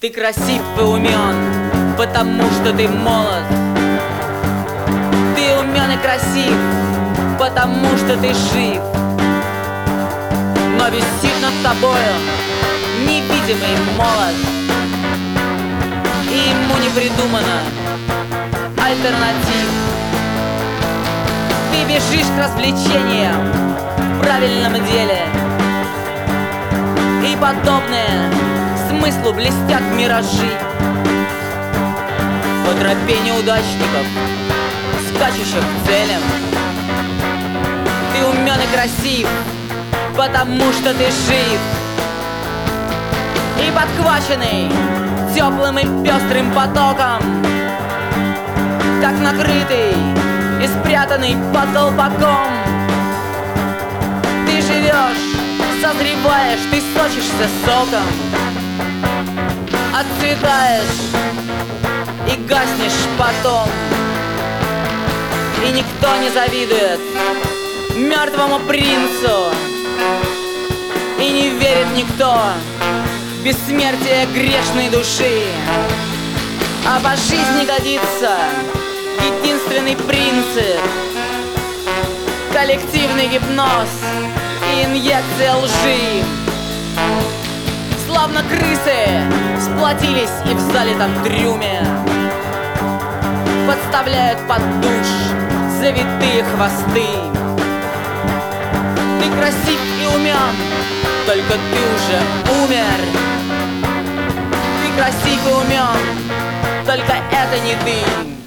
Ты красив и умен, потому что ты молод. Ты умен и красив, потому что ты жив. Но висит над тобою невидимый молот, и ему не придумано альтернатив. Ты бежишь к развлечениям в правильном деле, и подобное смыслу блестят миражи. По тропе неудачников, скачущих к целям. Ты умен и красив, потому что ты жив. И подхваченный теплым и пестрым потоком, как накрытый и спрятанный под колпаком, ты живешь, созреваешь, ты сочишься соком, отцветаешь и гаснешь потом. И никто не завидует мертвому принцу, и не верит никто в бессмертие грешной души. А по жизни годится единственный принцип: коллективный гипноз и инъекция лжи. Словно крысы сплотились и в залитом трюме подставляют под душ завитые хвосты. Ты красив и умен, только ты уже умер. Ты красив и умен, только это не ты.